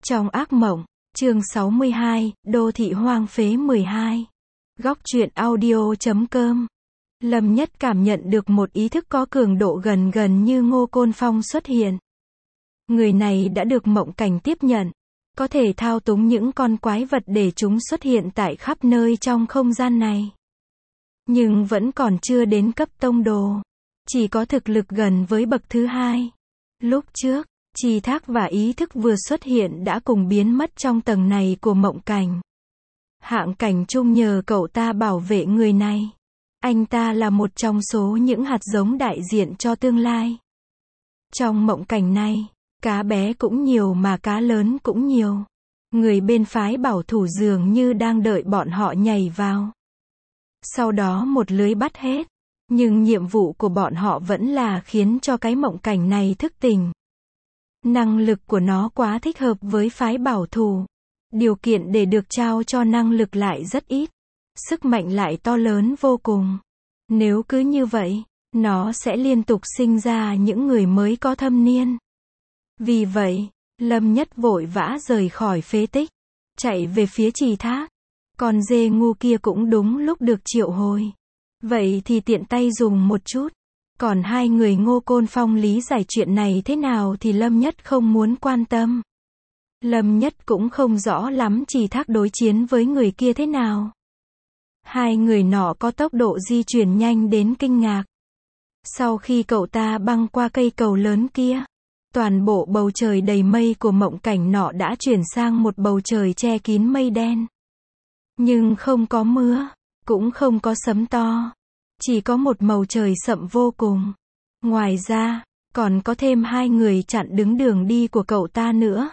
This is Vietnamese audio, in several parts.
Trong ác mộng, chương 62, đô thị hoang phế 12. Góc truyện audio.com. Lâm Nhất cảm nhận được một ý thức có cường độ gần như Ngô Côn Phong xuất hiện. Người này đã được mộng cảnh tiếp nhận, có thể thao túng những con quái vật để chúng xuất hiện tại khắp nơi trong không gian này. Nhưng vẫn còn chưa đến cấp tông đồ, chỉ có thực lực gần với bậc thứ hai. Lúc trước, tri thác và ý thức vừa xuất hiện đã cùng biến mất trong tầng này của mộng cảnh. Hạng Cảnh Trung nhờ cậu ta bảo vệ người này. Anh ta là một trong số những hạt giống đại diện cho tương lai. Trong mộng cảnh này, cá bé cũng nhiều mà cá lớn cũng nhiều. Người bên phái bảo thủ dường như đang đợi bọn họ nhảy vào. Sau đó một lưới bắt hết. Nhưng nhiệm vụ của bọn họ vẫn là khiến cho cái mộng cảnh này thức tỉnh. Năng lực của nó quá thích hợp với phái bảo thủ. Điều kiện để được trao cho năng lực lại rất ít. Sức mạnh lại to lớn vô cùng. Nếu cứ như vậy, nó sẽ liên tục sinh ra những người mới có thâm niên. Vì vậy, Lâm Nhất vội vã rời khỏi phế tích, chạy về phía trì thác. Con dê ngu kia cũng đúng lúc được triệu hồi. Vậy thì tiện tay dùng một chút. Còn hai người Ngô Côn Phong lý giải chuyện này thế nào thì Lâm Nhất không muốn quan tâm. Lâm Nhất cũng không rõ lắm trì thác đối chiến với người kia thế nào. Hai người nọ có tốc độ di chuyển nhanh đến kinh ngạc. Sau khi cậu ta băng qua cây cầu lớn kia, toàn bộ bầu trời đầy mây của mộng cảnh nọ đã chuyển sang một bầu trời che kín mây đen. Nhưng không có mưa, cũng không có sấm to. Chỉ có một màu trời sậm vô cùng. Ngoài ra, còn có thêm hai người chặn đứng đường đi của cậu ta nữa.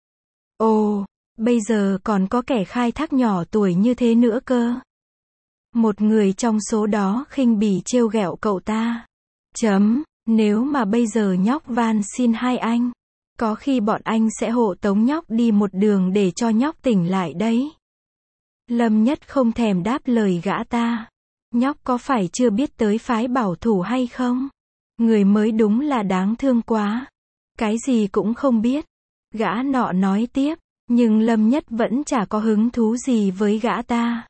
Ồ, bây giờ còn có kẻ khai thác nhỏ tuổi như thế nữa cơ. Một người trong số đó khinh bỉ trêu ghẹo cậu ta. Nếu mà bây giờ nhóc van xin hai anh, có khi bọn anh sẽ hộ tống nhóc đi một đường để cho nhóc tỉnh lại đấy. Lâm Nhất không thèm đáp lời gã ta. Nhóc có phải chưa biết tới phái bảo thủ hay không? Người mới đúng là đáng thương quá. Cái gì cũng không biết. Gã nọ nói tiếp, nhưng Lâm Nhất vẫn chả có hứng thú gì với gã ta.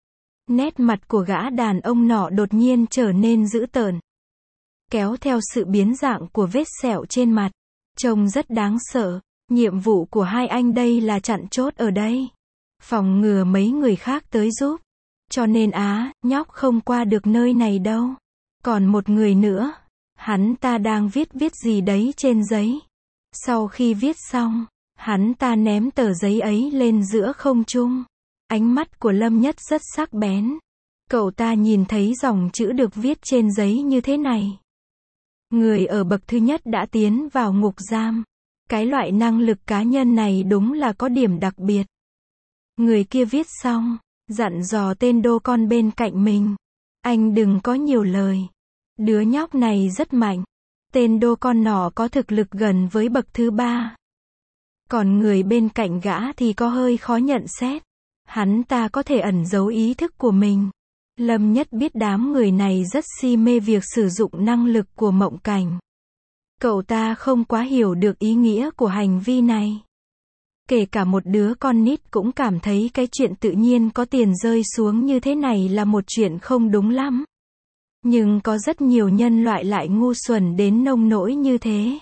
Nét mặt của gã đàn ông nọ đột nhiên trở nên dữ tợn. Kéo theo sự biến dạng của vết sẹo trên mặt. Trông rất đáng sợ. Nhiệm vụ của hai anh đây là chặn chốt ở đây. Phòng ngừa mấy người khác tới giúp. Cho nên nhóc không qua được nơi này đâu. Còn một người nữa, hắn ta đang viết gì đấy trên giấy. Sau khi viết xong, hắn ta ném tờ giấy ấy lên giữa không trung. Ánh mắt của Lâm Nhất rất sắc bén. Cậu ta nhìn thấy dòng chữ được viết trên giấy như thế này. Người ở bậc thứ nhất đã tiến vào ngục giam. Cái loại năng lực cá nhân này đúng là có điểm đặc biệt. Người kia viết xong, dặn dò tên đô con bên cạnh mình. Anh đừng có nhiều lời. Đứa nhóc này rất mạnh. Tên đô con nọ có thực lực gần với bậc thứ ba. Còn người bên cạnh gã thì có hơi khó nhận xét. Hắn ta có thể ẩn giấu ý thức của mình. Lâm Nhất biết đám người này rất si mê việc sử dụng năng lực của mộng cảnh. Cậu ta không quá hiểu được ý nghĩa của hành vi này. Kể cả một đứa con nít cũng cảm thấy cái chuyện tự nhiên có tiền rơi xuống như thế này là một chuyện không đúng lắm. Nhưng có rất nhiều nhân loại lại ngu xuẩn đến nông nỗi như thế.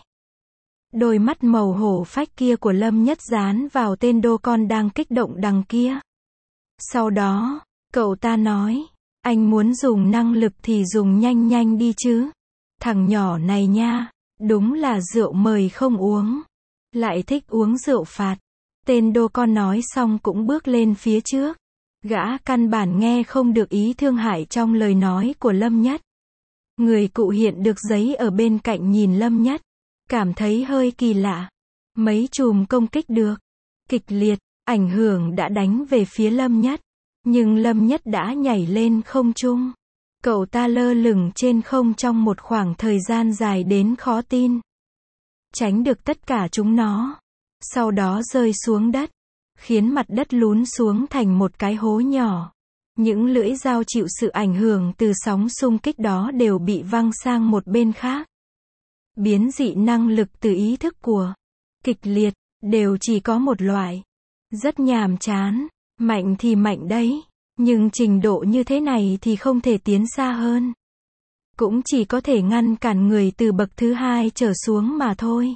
Đôi mắt màu hổ phách kia của Lâm Nhất dán vào tên đô con đang kích động đằng kia. Sau đó, cậu ta nói, anh muốn dùng năng lực thì dùng nhanh đi chứ. Thằng nhỏ này nha, đúng là rượu mời không uống. Lại thích uống rượu phạt. Tên đô con nói xong cũng bước lên phía trước. Gã căn bản nghe không được ý thương hại trong lời nói của Lâm Nhất. Người cụ hiện được giấy ở bên cạnh nhìn Lâm Nhất. Cảm thấy hơi kỳ lạ. Mấy chùm công kích được. Kịch liệt, ảnh hưởng đã đánh về phía Lâm Nhất. Nhưng Lâm Nhất đã nhảy lên không trung. Cậu ta lơ lửng trên không trong một khoảng thời gian dài đến khó tin. Tránh được tất cả chúng nó. Sau đó rơi xuống đất. Khiến mặt đất lún xuống thành một cái hố nhỏ. Những lưỡi dao chịu sự ảnh hưởng từ sóng xung kích đó đều bị văng sang một bên khác. Biến dị năng lực từ ý thức của kịch liệt, đều chỉ có một loại. Rất nhàm chán. Mạnh thì mạnh đấy. Nhưng trình độ như thế này thì không thể tiến xa hơn. Cũng chỉ có thể ngăn cản người từ bậc thứ hai trở xuống mà thôi.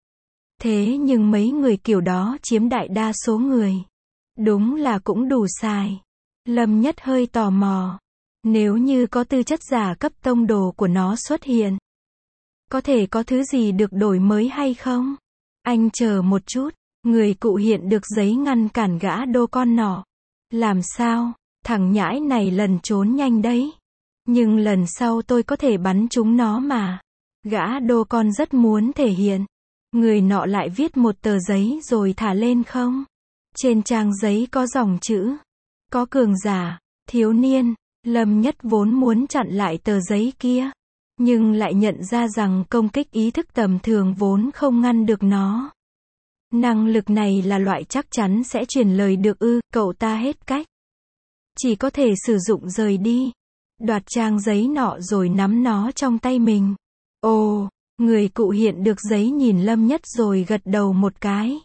Thế nhưng mấy người kiểu đó chiếm đại đa số người. Đúng là cũng đủ xài. Lâm Nhất hơi tò mò. Nếu như có tư chất giả cấp tông đồ của nó xuất hiện, có thể có thứ gì được đổi mới hay không? Anh chờ một chút. Người cụ hiện được giấy ngăn cản gã đô con nọ. Làm sao? Thằng nhãi này lần trốn nhanh đấy. Nhưng lần sau tôi có thể bắn chúng nó mà. Gã đô con rất muốn thể hiện. Người nọ lại viết một tờ giấy rồi thả lên không? Trên trang giấy có dòng chữ. Có cường giả, thiếu niên. Lâm Nhất vốn muốn chặn lại tờ giấy kia. Nhưng lại nhận ra rằng công kích ý thức tầm thường vốn không ngăn được nó. Năng lực này là loại chắc chắn sẽ truyền lời được ư, cậu ta hết cách. Chỉ có thể sử dụng rời đi. Đoạt trang giấy nọ rồi nắm nó trong tay mình. Ồ, người cụ hiện được giấy nhìn Lâm Nhất rồi gật đầu một cái.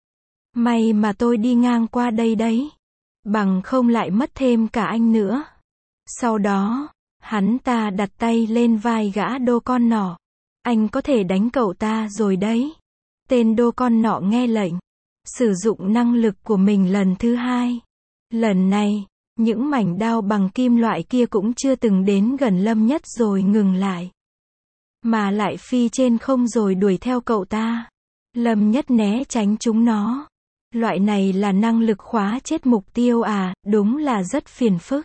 May mà tôi đi ngang qua đây đấy. Bằng không lại mất thêm cả anh nữa. Sau đó, hắn ta đặt tay lên vai gã đô con nọ. Anh có thể đánh cậu ta rồi đấy. Tên đô con nọ nghe lệnh. Sử dụng năng lực của mình lần thứ hai. Lần này, những mảnh đao bằng kim loại kia cũng chưa từng đến gần Lâm Nhất rồi ngừng lại. Mà lại phi trên không rồi đuổi theo cậu ta. Lâm Nhất né tránh chúng nó. Loại này là năng lực khóa chết mục tiêu à, đúng là rất phiền phức.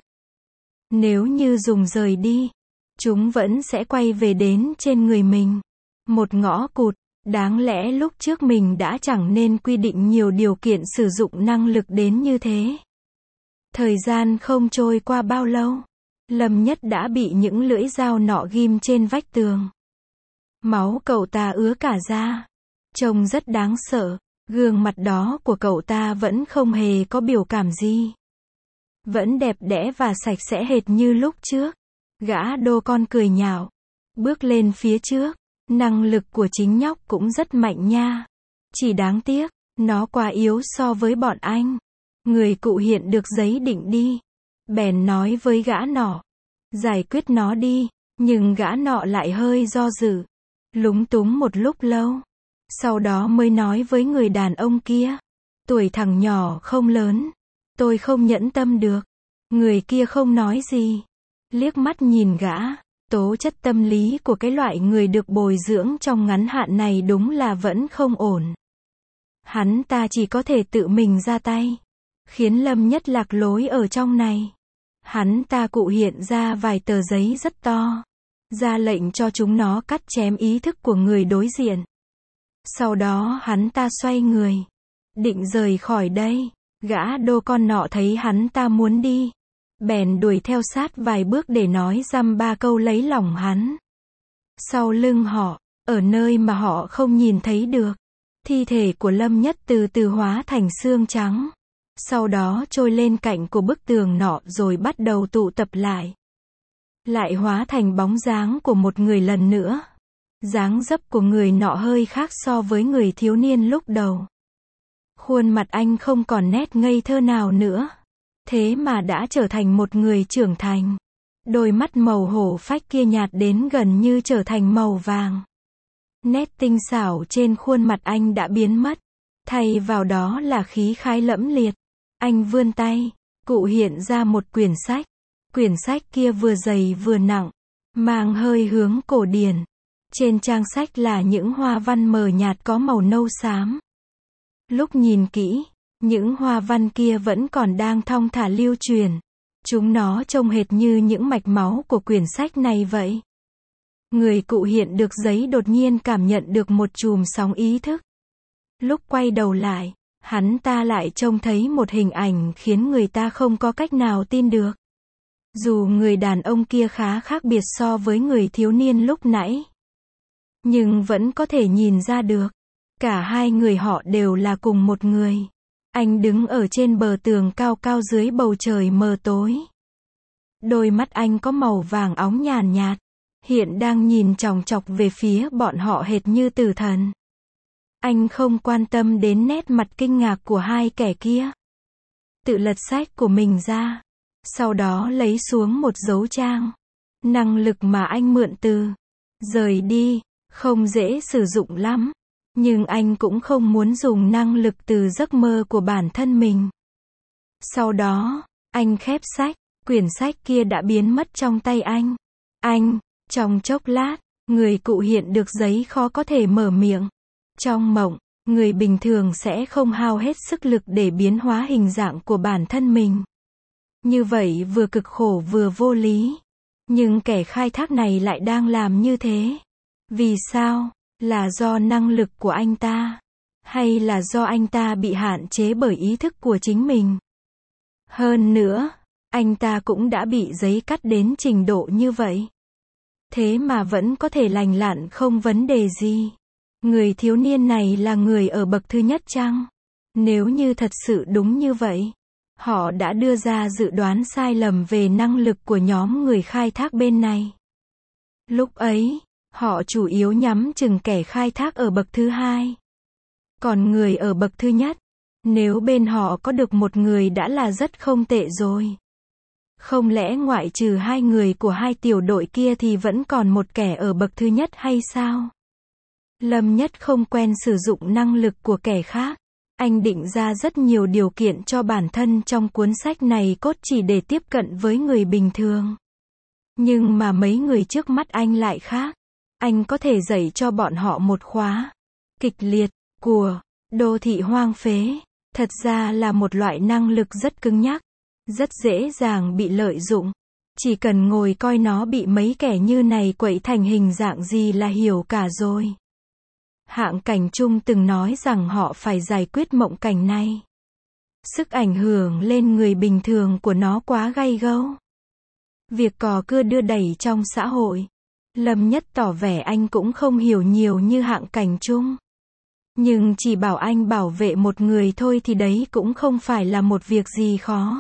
Nếu như dùng rời đi, chúng vẫn sẽ quay về đến trên người mình. Một ngõ cụt, đáng lẽ lúc trước mình đã chẳng nên quy định nhiều điều kiện sử dụng năng lực đến như thế. Thời gian không trôi qua bao lâu, Lâm Nhất đã bị những lưỡi dao nọ ghim trên vách tường. Máu cậu ta ứa cả ra. Trông rất đáng sợ. Gương mặt đó của cậu ta vẫn không hề có biểu cảm gì. Vẫn đẹp đẽ và sạch sẽ hệt như lúc trước. Gã đô con cười nhạo. Bước lên phía trước. Năng lực của chính nhóc cũng rất mạnh nha. Chỉ đáng tiếc, nó quá yếu so với bọn anh. Người cụ hiện được giấy định đi. Bèn nói với gã nọ. Giải quyết nó đi. Nhưng gã nọ lại hơi do dự. Lúng túng một lúc lâu. Sau đó mới nói với người đàn ông kia. Tuổi thằng nhỏ không lớn. Tôi không nhẫn tâm được. Người kia không nói gì. Liếc mắt nhìn gã. Tố chất tâm lý của cái loại người được bồi dưỡng trong ngắn hạn này đúng là vẫn không ổn. Hắn ta chỉ có thể tự mình ra tay. Khiến Lâm Nhất lạc lối ở trong này. Hắn ta cụ hiện ra vài tờ giấy rất to. Ra lệnh cho chúng nó cắt chém ý thức của người đối diện. Sau đó hắn ta xoay người. Định rời khỏi đây. Gã đô con nọ thấy hắn ta muốn đi. Bèn đuổi theo sát vài bước để nói dăm ba câu lấy lòng hắn. Sau lưng họ, ở nơi mà họ không nhìn thấy được, thi thể của Lâm Nhất từ từ hóa thành xương trắng. Sau đó trôi lên cạnh của bức tường nọ rồi bắt đầu tụ tập lại. Lại hóa thành bóng dáng của một người lần nữa. Dáng dấp của người nọ hơi khác so với người thiếu niên lúc đầu. Khuôn mặt anh không còn nét ngây thơ nào nữa. Thế mà đã trở thành một người trưởng thành. Đôi mắt màu hổ phách kia nhạt đến gần như trở thành màu vàng. Nét tinh xảo trên khuôn mặt anh đã biến mất. Thay vào đó là khí khái lẫm liệt. Anh vươn tay, cụ hiện ra một quyển sách. Quyển sách kia vừa dày vừa nặng, mang hơi hướng cổ điển. Trên trang sách là những hoa văn mờ nhạt có màu nâu xám. Lúc nhìn kỹ, những hoa văn kia vẫn còn đang thong thả lưu truyền. Chúng nó trông hệt như những mạch máu của quyển sách này vậy. Người cụ hiện được giấy đột nhiên cảm nhận được một chùm sóng ý thức. Lúc quay đầu lại, hắn ta lại trông thấy một hình ảnh khiến người ta không có cách nào tin được. Dù người đàn ông kia khá khác biệt so với người thiếu niên lúc nãy, nhưng vẫn có thể nhìn ra được. Cả hai người họ đều là cùng một người. Anh đứng ở trên bờ tường cao cao dưới bầu trời mờ tối. Đôi mắt anh có màu vàng óng nhàn nhạt, hiện đang nhìn chòng chọc về phía bọn họ hệt như tử thần. Anh không quan tâm đến nét mặt kinh ngạc của hai kẻ kia. Tự lật sách của mình ra. Sau đó lấy xuống một dấu trang. Năng lực mà anh mượn từ rời đi, không dễ sử dụng lắm. Nhưng anh cũng không muốn dùng năng lực từ giấc mơ của bản thân mình. Sau đó, anh khép sách, quyển sách kia đã biến mất trong tay anh. Trong chốc lát, người cụ hiện được giấy khó có thể mở miệng. Trong mộng, người bình thường sẽ không hao hết sức lực để biến hóa hình dạng của bản thân mình. Như vậy vừa cực khổ vừa vô lý. Nhưng kẻ khai thác này lại đang làm như thế. Vì sao? Là do năng lực của anh ta? Hay là do anh ta bị hạn chế bởi ý thức của chính mình? Hơn nữa, anh ta cũng đã bị giấy cắt đến trình độ như vậy. Thế mà vẫn có thể lành lặn không vấn đề gì. Người thiếu niên này là người ở bậc thứ nhất chăng? Nếu như thật sự đúng như vậy, họ đã đưa ra dự đoán sai lầm về năng lực của nhóm người khai thác bên này. Lúc ấy, họ chủ yếu nhắm chừng kẻ khai thác ở bậc thứ hai. Còn người ở bậc thứ nhất, nếu bên họ có được một người đã là rất không tệ rồi. Không lẽ ngoại trừ hai người của hai tiểu đội kia thì vẫn còn một kẻ ở bậc thứ nhất hay sao? Lâm Nhất không quen sử dụng năng lực của kẻ khác. Anh định ra rất nhiều điều kiện cho bản thân trong cuốn sách này cốt chỉ để tiếp cận với người bình thường. Nhưng mà mấy người trước mắt anh lại khác. Anh có thể dạy cho bọn họ một khóa kịch liệt của đô thị hoang phế. Thật ra là một loại năng lực rất cứng nhắc, rất dễ dàng bị lợi dụng. Chỉ cần ngồi coi nó bị mấy kẻ như này quậy thành hình dạng gì là hiểu cả rồi. Hạng Cảnh Trung từng nói rằng họ phải giải quyết mộng cảnh này. Sức ảnh hưởng lên người bình thường của nó quá gay gẫm. Việc cò cưa đưa đẩy trong xã hội. Lâm Nhất tỏ vẻ anh cũng không hiểu nhiều như Hạng Cảnh Trung. Nhưng chỉ bảo anh bảo vệ một người thôi thì đấy cũng không phải là một việc gì khó.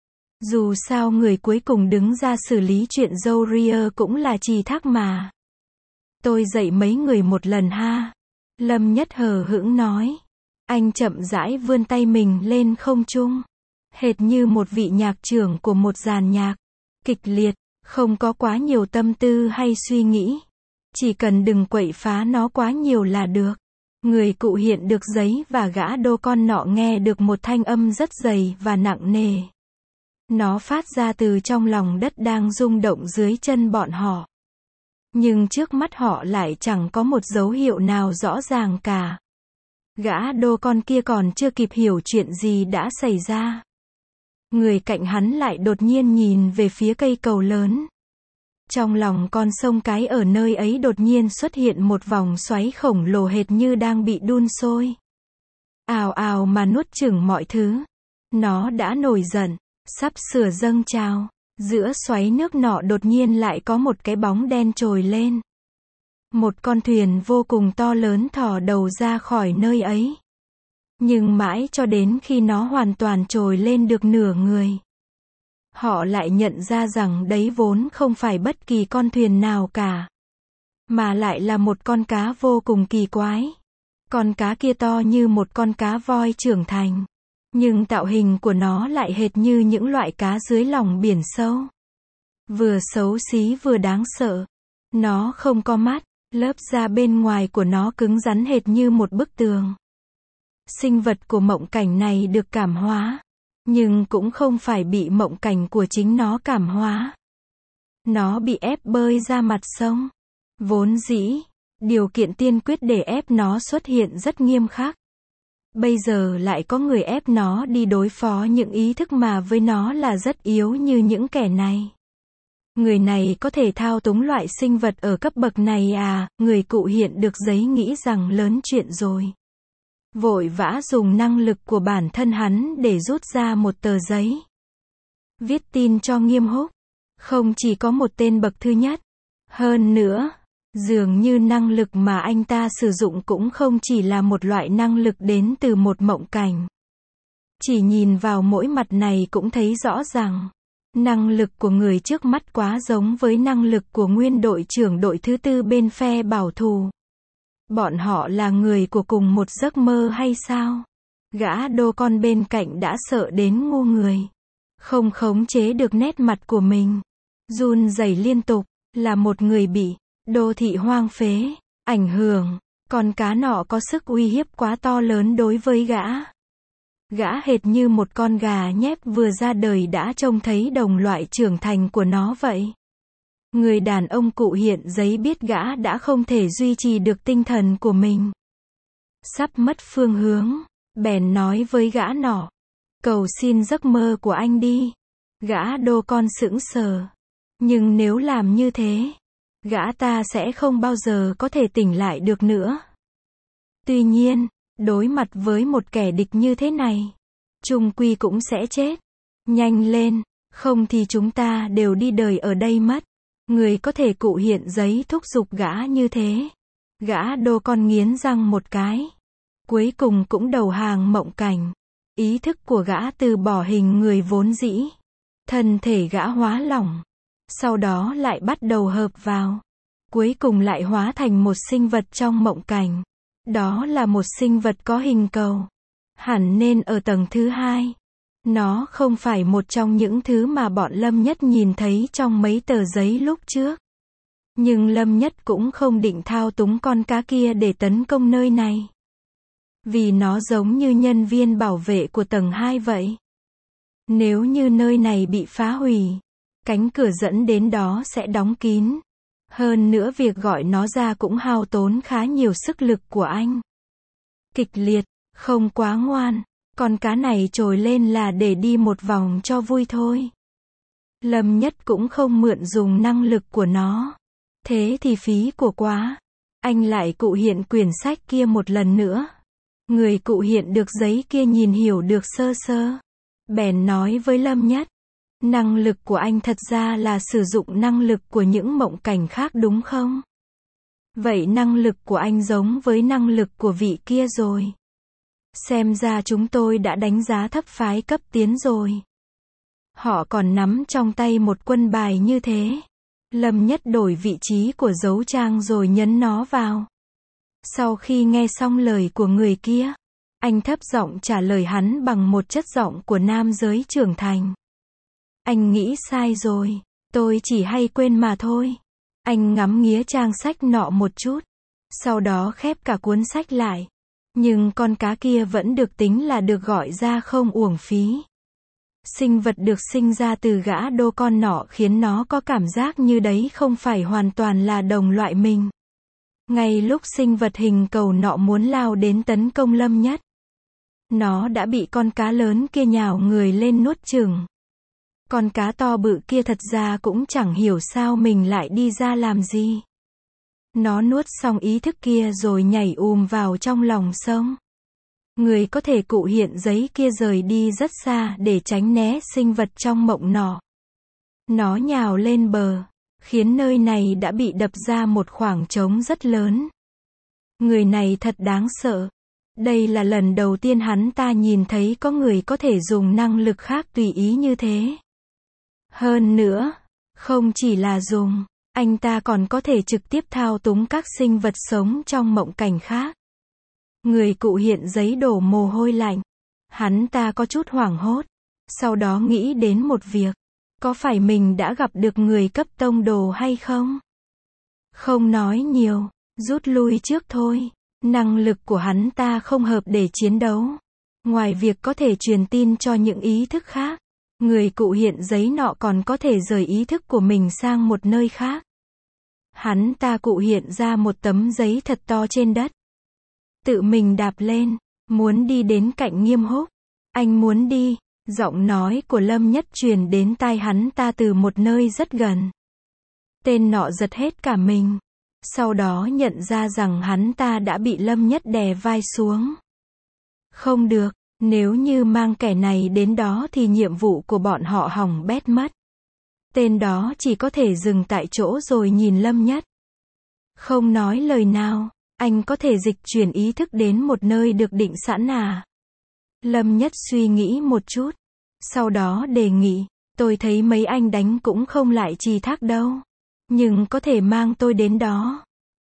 Dù sao người cuối cùng đứng ra xử lý chuyện Zoria cũng là Trì Thác mà. Tôi dạy mấy người một lần ha. Lâm Nhất hờ hững nói. Anh chậm rãi vươn tay mình lên không trung. Hệt như một vị nhạc trưởng của một dàn nhạc. Kịch liệt, không có quá nhiều tâm tư hay suy nghĩ. Chỉ cần đừng quậy phá nó quá nhiều là được. Người cụ hiện được giấy và gã đô con nọ nghe được một thanh âm rất dày và nặng nề. Nó phát ra từ trong lòng đất đang rung động dưới chân bọn họ. Nhưng trước mắt họ lại chẳng có một dấu hiệu nào rõ ràng cả. Gã đô con kia còn chưa kịp hiểu chuyện gì đã xảy ra. Người cạnh hắn lại đột nhiên nhìn về phía cây cầu lớn. Trong lòng con sông cái ở nơi ấy đột nhiên xuất hiện một vòng xoáy khổng lồ hệt như đang bị đun sôi. Ào ào mà nuốt chửng mọi thứ. Nó đã nổi giận, sắp sửa dâng trào. Giữa xoáy nước nọ đột nhiên lại có một cái bóng đen trồi lên. Một con thuyền vô cùng to lớn thò đầu ra khỏi nơi ấy. Nhưng mãi cho đến khi nó hoàn toàn trồi lên được nửa người, họ lại nhận ra rằng đấy vốn không phải bất kỳ con thuyền nào cả, mà lại là một con cá vô cùng kỳ quái. Con cá kia to như một con cá voi trưởng thành. Nhưng tạo hình của nó lại hệt như những loại cá dưới lòng biển sâu. Vừa xấu xí vừa đáng sợ. Nó không có mắt, lớp da bên ngoài của nó cứng rắn hệt như một bức tường. Sinh vật của mộng cảnh này được cảm hóa, nhưng cũng không phải bị mộng cảnh của chính nó cảm hóa. Nó bị ép bơi ra mặt sông. Vốn dĩ, điều kiện tiên quyết để ép nó xuất hiện rất nghiêm khắc. Bây giờ lại có người ép nó đi đối phó những ý thức mà với nó là rất yếu như những kẻ này. Người này có thể thao túng loại sinh vật ở cấp bậc này à? Người cụ hiện được giấy nghĩ rằng lớn chuyện rồi. Vội vã dùng năng lực của bản thân hắn để rút ra một tờ giấy. Viết tin cho Nghiêm Húc. Không chỉ có một tên bậc thứ nhất. Hơn nữa, dường như năng lực mà anh ta sử dụng cũng không chỉ là một loại năng lực đến từ một mộng cảnh. Chỉ nhìn vào mỗi mặt này cũng thấy rõ rằng, năng lực của người trước mắt quá giống với năng lực của nguyên đội trưởng đội thứ tư bên phe bảo thủ. Bọn họ là người của cùng một giấc mơ hay sao? Gã đô con bên cạnh đã sợ đến ngu người. Không khống chế được nét mặt của mình. Run rẩy liên tục, là một người bị đô thị hoang phế, ảnh hưởng. Con cá nọ có sức uy hiếp quá to lớn đối với gã. Gã hệt như một con gà nhép vừa ra đời đã trông thấy đồng loại trưởng thành của nó vậy. Người đàn ông cụ hiện giấy biết gã đã không thể duy trì được tinh thần của mình. Sắp mất phương hướng, bèn nói với gã nọ. Cầu xin giấc mơ của anh đi. Gã đô con sững sờ. Nhưng nếu làm như thế, gã ta sẽ không bao giờ có thể tỉnh lại được nữa. Tuy nhiên, đối mặt với một kẻ địch như thế này, chung quy cũng sẽ chết. Nhanh lên, không thì chúng ta đều đi đời ở đây mất. Người có thể cụ hiện giấy thúc giục gã như thế. Gã đô con nghiến răng một cái. Cuối cùng cũng đầu hàng mộng cảnh. Ý thức của gã từ bỏ hình người vốn dĩ. Thân thể gã hóa lỏng. Sau đó lại bắt đầu hợp vào. Cuối cùng lại hóa thành một sinh vật trong mộng cảnh. Đó là một sinh vật có hình cầu. Hẳn nên ở tầng thứ 2. Nó không phải một trong những thứ mà bọn Lâm Nhất nhìn thấy trong mấy tờ giấy lúc trước. Nhưng Lâm Nhất cũng không định thao túng con cá kia để tấn công nơi này. Vì nó giống như nhân viên bảo vệ của tầng 2 vậy. Nếu như nơi này bị phá hủy, cánh cửa dẫn đến đó sẽ đóng kín. Hơn nữa việc gọi nó ra cũng hao tốn khá nhiều sức lực của anh. Kịch liệt, không quá ngoan. Con cá này trồi lên là để đi một vòng cho vui thôi. Lâm Nhất cũng không mượn dùng năng lực của nó. Thế thì phí của quá. Anh lại cụ hiện quyển sách kia một lần nữa. Người cụ hiện được giấy kia nhìn hiểu được sơ sơ. Bèn nói với Lâm Nhất. Năng lực của anh thật ra là sử dụng năng lực của những mộng cảnh khác đúng không? Vậy năng lực của anh giống với năng lực của vị kia rồi. Xem ra chúng tôi đã đánh giá thấp phái cấp tiến rồi. Họ còn nắm trong tay một quân bài như thế. Lâm Nhất đổi vị trí của dấu trang rồi nhấn nó vào. Sau khi nghe xong lời của người kia, anh thấp giọng trả lời hắn bằng một chất giọng của nam giới trưởng thành. Anh nghĩ sai rồi, tôi chỉ hay quên mà thôi. Anh ngắm nghía trang sách nọ một chút, sau đó khép cả cuốn sách lại. Nhưng con cá kia vẫn được tính là được gọi ra không uổng phí. Sinh vật được sinh ra từ gã đô con nọ khiến nó có cảm giác như đấy không phải hoàn toàn là đồng loại mình. Ngay lúc sinh vật hình cầu nọ muốn lao đến tấn công Lâm Nhất, nó đã bị con cá lớn kia nhào người lên nuốt chửng. Con cá to bự kia thật ra cũng chẳng hiểu sao mình lại đi ra làm gì. Nó nuốt xong ý thức kia rồi nhảy vào trong lòng sông. Người có thể cụ hiện giấy kia rời đi rất xa để tránh né sinh vật trong mộng nọ. Nó nhào lên bờ, khiến nơi này đã bị đập ra một khoảng trống rất lớn. Người này thật đáng sợ. Đây là lần đầu tiên hắn ta nhìn thấy có người có thể dùng năng lực khác tùy ý như thế. Hơn nữa, không chỉ là dùng, anh ta còn có thể trực tiếp thao túng các sinh vật sống trong mộng cảnh khác. Người cụ hiện giấy đổ mồ hôi lạnh. Hắn ta có chút hoảng hốt. Sau đó nghĩ đến một việc. Có phải mình đã gặp được người cấp tông đồ hay không? Không nói nhiều, rút lui trước thôi. Năng lực của hắn ta không hợp để chiến đấu. Ngoài việc có thể truyền tin cho những ý thức khác, người cụ hiện giấy nọ còn có thể rời ý thức của mình sang một nơi khác. Hắn ta cụ hiện ra một tấm giấy thật to trên đất. Tự mình đạp lên, muốn đi đến cạnh Nghiêm Húc. Anh muốn đi, giọng nói của Lâm Nhất truyền đến tai hắn ta từ một nơi rất gần. Tên nọ giật hết cả mình. Sau đó nhận ra rằng hắn ta đã bị Lâm Nhất đè vai xuống. Không được, nếu như mang kẻ này đến đó thì nhiệm vụ của bọn họ hỏng bét mất. Tên đó chỉ có thể dừng tại chỗ rồi nhìn Lâm Nhất. Không nói lời nào, anh có thể dịch chuyển ý thức đến một nơi được định sẵn à? Lâm Nhất suy nghĩ một chút. Sau đó đề nghị, tôi thấy mấy anh đánh cũng không lại trì thác đâu. Nhưng có thể mang tôi đến đó.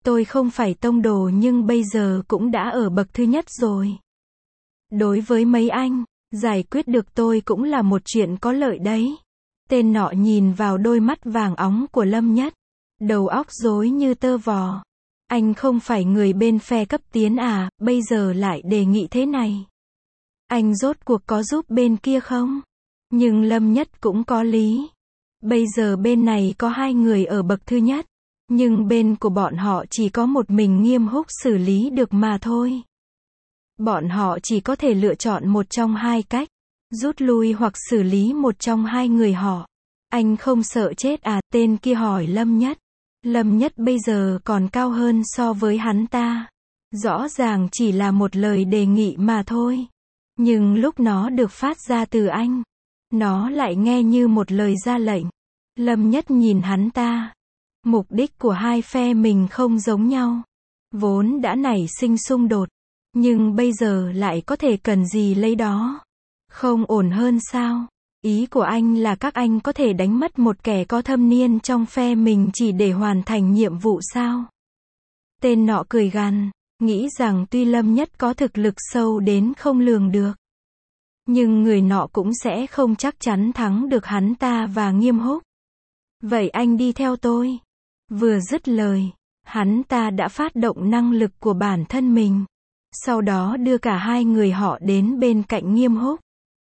Tôi không phải tông đồ nhưng bây giờ cũng đã ở bậc thứ nhất rồi. Đối với mấy anh, giải quyết được tôi cũng là một chuyện có lợi đấy. Tên nọ nhìn vào đôi mắt vàng óng của Lâm Nhất. Đầu óc rối như tơ vò. Anh không phải người bên phe cấp tiến à, bây giờ lại đề nghị thế này. Anh rốt cuộc có giúp bên kia không? Nhưng Lâm Nhất cũng có lý. Bây giờ bên này có 2 người ở bậc thứ nhất. Nhưng bên của bọn họ chỉ có một mình Nghiêm Húc xử lý được mà thôi. Bọn họ chỉ có thể lựa chọn một trong 2 cách. Rút lui hoặc xử lý một trong 2 người họ. Anh không sợ chết à? Tên kia hỏi Lâm Nhất. Lâm Nhất bây giờ còn cao hơn so với hắn ta. Rõ ràng chỉ là một lời đề nghị mà thôi. Nhưng lúc nó được phát ra từ anh, nó lại nghe như một lời ra lệnh. Lâm Nhất nhìn hắn ta. Mục đích của 2 phe mình không giống nhau. Vốn đã nảy sinh xung đột. Nhưng bây giờ lại có thể cần gì lấy đó. Không ổn hơn sao? Ý của anh là các anh có thể đánh mất một kẻ có thâm niên trong phe mình chỉ để hoàn thành nhiệm vụ sao? Tên nọ cười gằn, nghĩ rằng tuy Lâm Nhất có thực lực sâu đến không lường được. Nhưng người nọ cũng sẽ không chắc chắn thắng được hắn ta và Nghiêm Húc. Vậy anh đi theo tôi. Vừa dứt lời, hắn ta đã phát động năng lực của bản thân mình. Sau đó đưa cả 2 người họ đến bên cạnh Nghiêm Húc.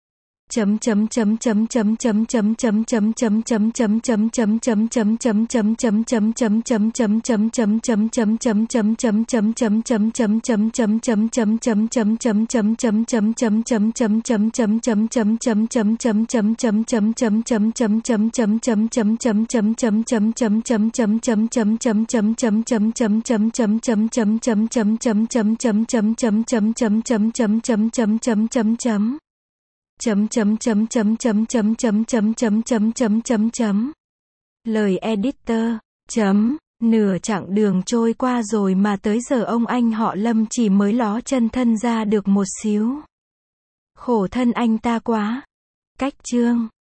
Lời editor. Nửa chặng đường trôi qua rồi mà tới giờ ông anh họ Lâm chỉ mới ló chân thân ra được một xíu. Khổ thân anh ta quá. Cách chương